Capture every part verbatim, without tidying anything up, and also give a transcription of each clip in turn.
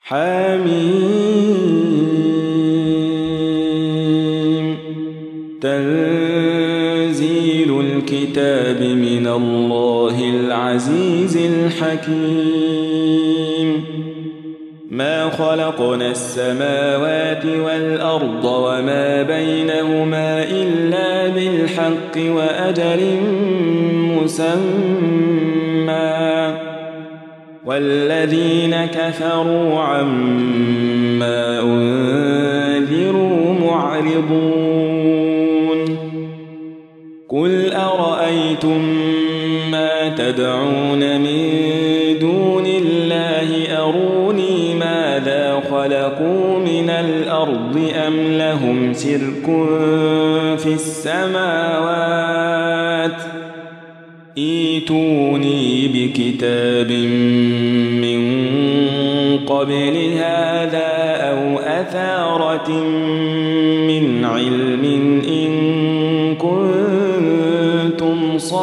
حميم تنزيل الكتاب من الله العزيز الحكيم ما خلقنا السماوات والأرض وما بينهما إلا بالحق وأجل مسمى والذين كفروا عما أنذروا معرضون قل أرأيتم ما تدعون من دون الله أروني ماذا خلقوا من الأرض أم لهم شرك في السماوات ائتوني بكتاب من قبل هذا أو أثارة من علم إن كنتم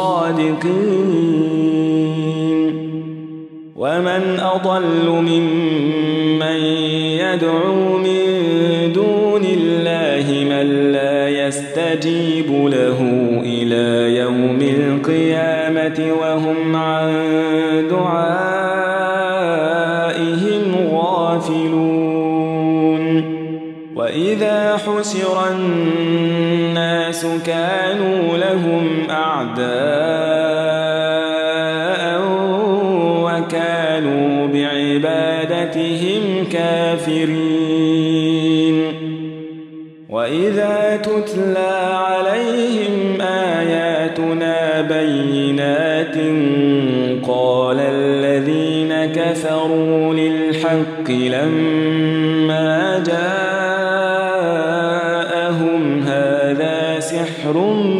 صادقين ومن أضل ممن يدعو من دون الله من لا يستجيب له إلى يوم القيامة وهم عن دعائهم غافلون وإذا حشر الناس كانوا لهم أعداء وكانوا بعبادتهم كافرين وإذا تتلى عليهم آياتنا بينات قال الذين كفروا للحق لما جاءهم هذا سحر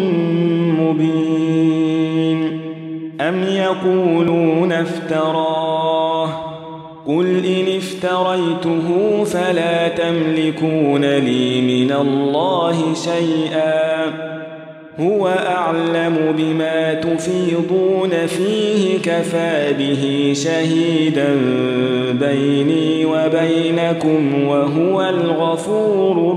مبين أم يقولون افتراه قل إن افتريته فلا تملكون لي من الله شيئا هو أعلم بما تفيضون فيه كفى به شهيدا بيني وبينكم وهو الغفور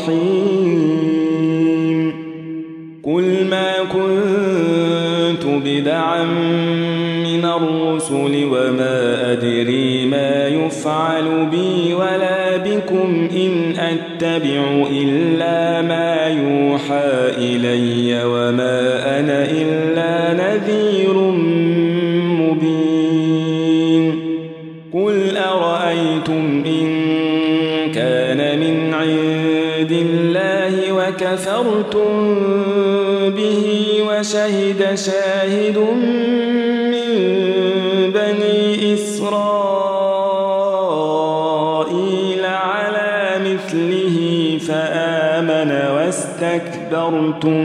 الرحيم قل ما كنت بدعا من الرسل وما أدري ما يفعل بي ولا بكم إن أتبع إلا ما يوحى إلي وما أنا إلا نذير مبين قل أرأيتم إن كان من عند الله وكفرتم به وشهد شاهد من بني إسرائيل على مثله فآمن واستكبرتم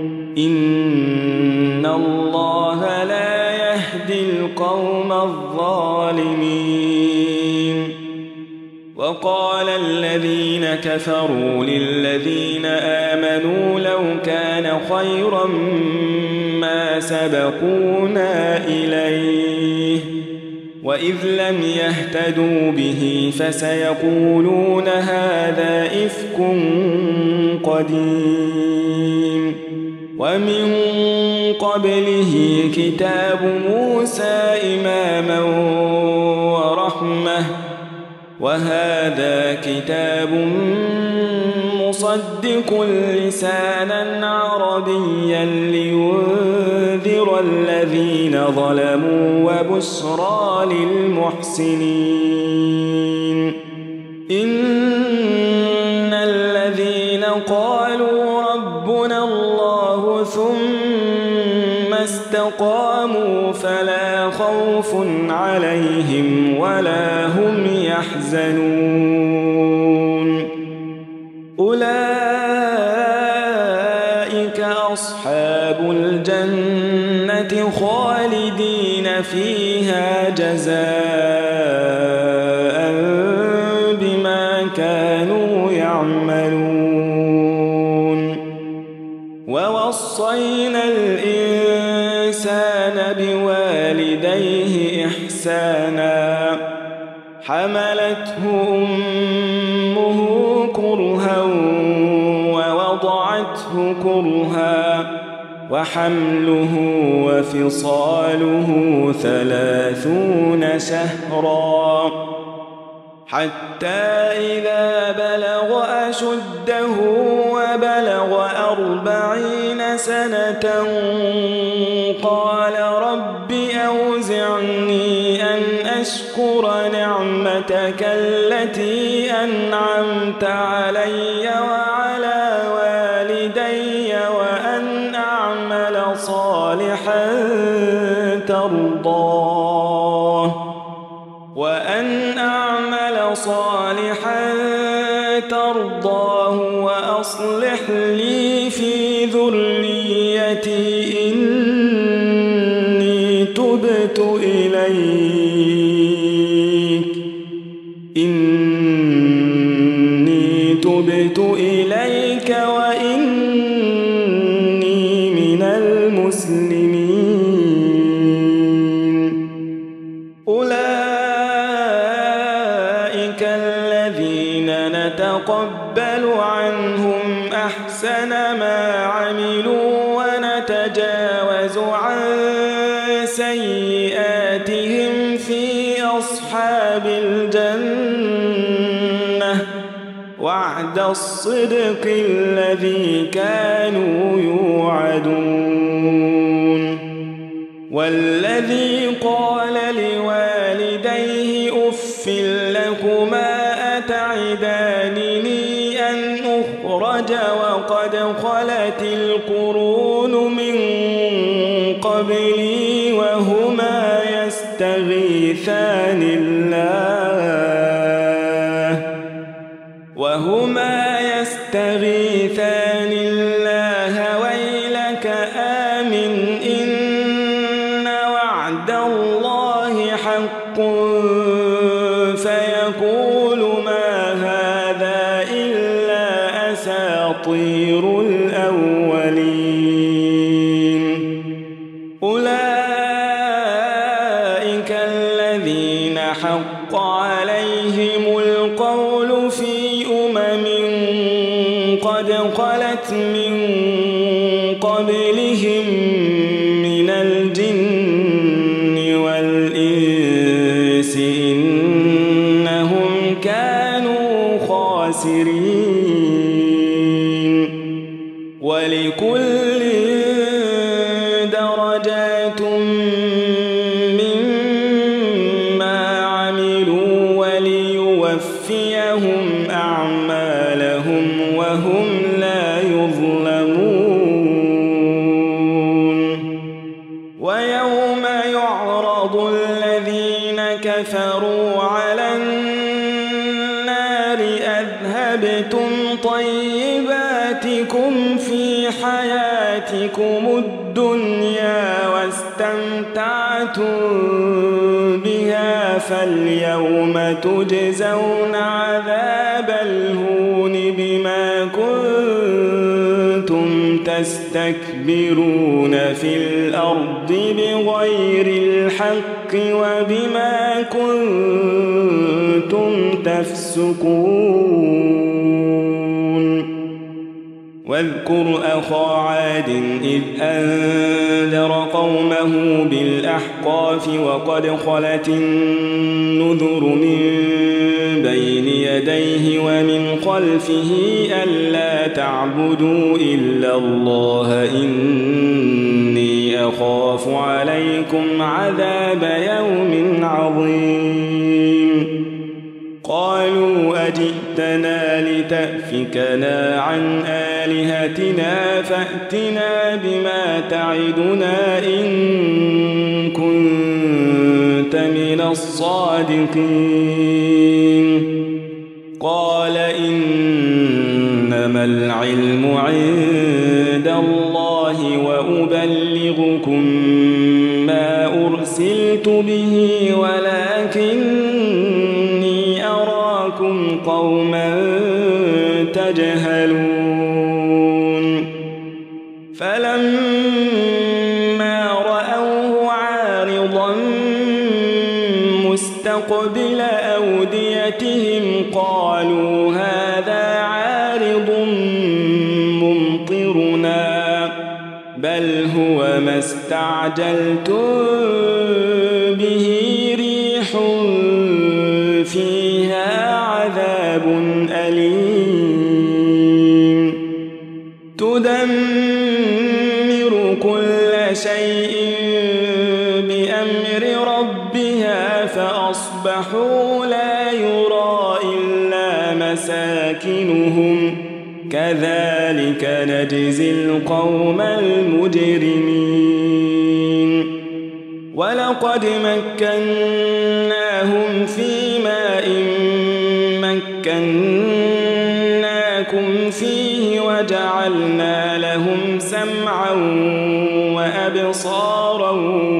إن الله لا يهدي القوم الظالمين وقال الذين كفروا للذين آمنوا لو كان خيرا ما سبقونا إليه وإذ لم يهتدوا به فسيقولون هذا إفك قديم ومن قبله كتاب موسى إماما ورحمة وهذا كتاب مصدق لسانا عربيا لينذر الذين ظلموا وبشرى للمحسنين إن الذين قالوا ربنا الله ثم استقاموا فلا خوف عليهم ولا هم يحزنون أولئك أصحاب الجنة خالدين فيها جزاء بما كانوا يعملون ووصينا الإنسان بوالديه إحسانا حملته أمه كرها ووضعته كرها وحمله وفصاله ثلاثون شهرا حتى إذا بلغ أشده وبلغ أربعين سنة قال رب أوزعني أن أشكر نعمتك التي أنعمت علي وعلى والدي وأن أعمل صالحا ترضاه وأن أعمل صالحا ترضاه وأصلح لي في ذريتي إني تبت إليك إني تبت إليك وإني من المسلمين. أولئك الذين نتقبل عنهم أحسن ما عملوا ونتجاوز عن سيئاتهم في أصحاب الجنة وعد الصدق الذي كانوا يوعدون. والذي قال لوالديه أف لكما أتعدانني أن أخرج وقد خلت القرون من قبلي وهما يستغيثان الله وهما يستغيثان الله ويلك آمن إن وعد الله حق فيقول ما هذا إلا أساطير الأولين. أولئك الذين حق عليهم القول في أمم قد خلت من قبلهم من الجن والإنس إنهم كانوا خاسرين. ولكل درجات مما عملوا وليوفيهم أعمالهم وهم لا يظلمون. ويوم يعرض الذين كفروا على النار أذهبتم طيباتكم في حياتكم الدنيا واستمتعتم بها فاليوم تجزون عذاب الهون بما كنتم تستكبرون في الأرض بغير الحق وبما كنتم تفسقون. واذكر أخا عاد إذ أنذر قومه بالأحقاف وقد خلت النذر من بين يديه ومن خلفه ألا تعبدوا إلا الله إني أخاف عليكم عذاب يوم عظيم. قالوا أجئتنا لتأفكنا عن آلهتنا فأتنا بما تعدنا إن كنت من الصادقين. قال إنما العلم عند الله وأبلغكم ما أرسلت به ولكني أراكم قوما تجهلون. فلما رأوه عارضا مستقبل قبل أوديتهم قالوا هذا عارض ممطرنا بل هو ما استعجلتم به ريح فيها عذاب أليم تدمر كل شيء بأمر ربها فأصبحوا لا يرى إلا مساكنهم كذلك نجزي القوم المجرمين ولقد مكناهم في ماء مكناكم فيه وجعلنا لهم سمعا وأبصارا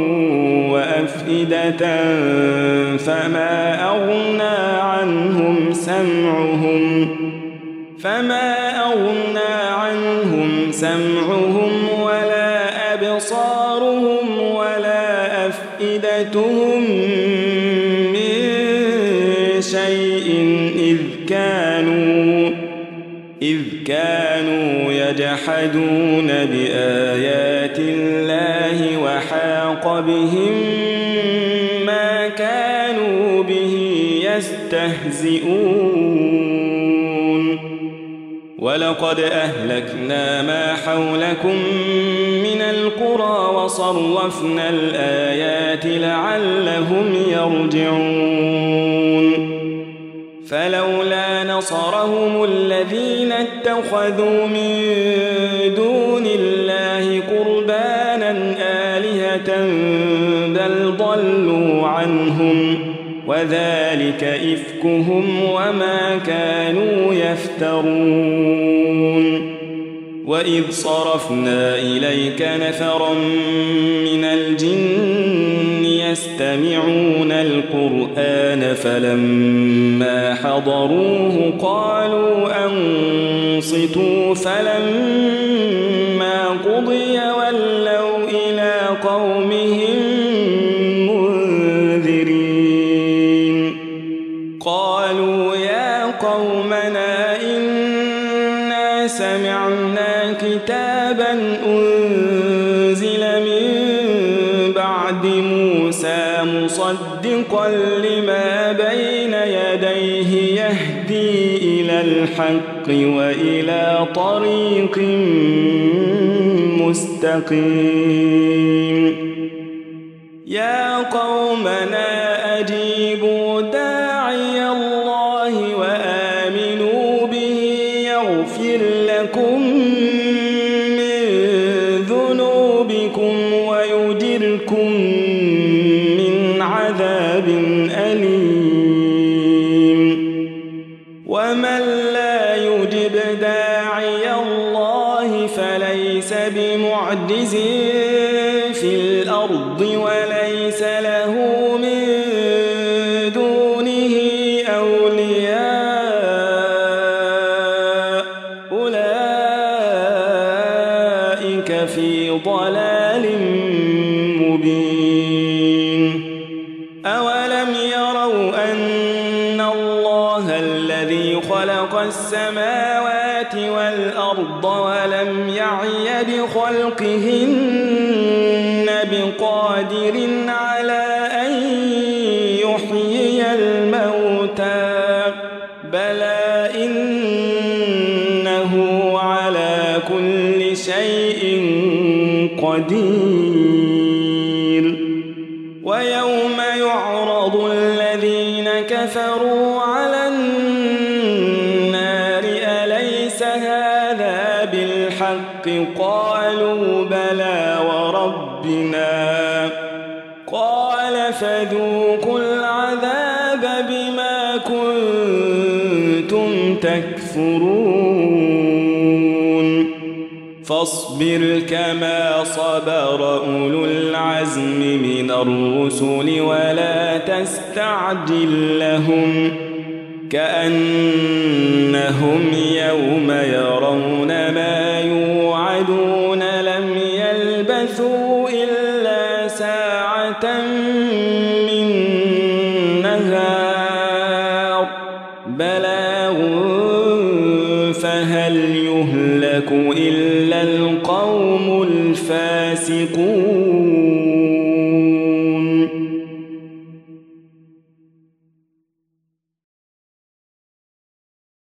وأفئدة فما أغنى عنهم سمعهم فما أغنى عنهم سمعهم ولا أبصارهم ولا أفئدتهم من شيء إذ كانوا إذ كانوا يجحدون بآيات الله وحاق بهم ما كانوا به يستهزئون ولقد أهلكنا ما حولكم من القرى وصرفنا الآيات لعلهم يرجعون فلولا نصرهم الذين اتخذوا من دون الله قربانا آلهة بل ضلوا عنهم وذلك إفكهم وما كانوا يفترون وإذ صرفنا إليك نفرا من الجن يستمعون القرآن فلما حضروه قالوا أنصتوا فلما قضي ولوا إلى قومهم منذرين قالوا يا قومنا إنا سمعنا كتابا أنزل من بعد موسى مصدقا لما بين يديه يهدي إلى الحق وإلى طريق مستقيم يا قومنا أجيبوا داعي الله وآمنوا به يغفر لكم من ذنوبكم ويجركم من عذاب أليم ومن لا يجب داعي الله فليس بمعجز في الأرض وليس له من دونه أولياء أولئك في ضلال مبين أولم يروا أن الله الذي خلق السماوات والأرض ولم يعي بخلقهن بقادر على أن يحيي الموتى بلى إنه على كل شيء قدير ويوم يعرض الذين كفروا على النار أليس هذا بالحق قالوا بلى وربنا قال فذوقوا العذاب بما كنتم تكفرون فاصبر كما صبر أولو العزم من الرسل ولا تستعجل لهم كأنهم يوم يرون ما يوعدون لم يلبثوا إلا ساعة من نهار بلاغ فهل يهلك إلا القوم الفاسقون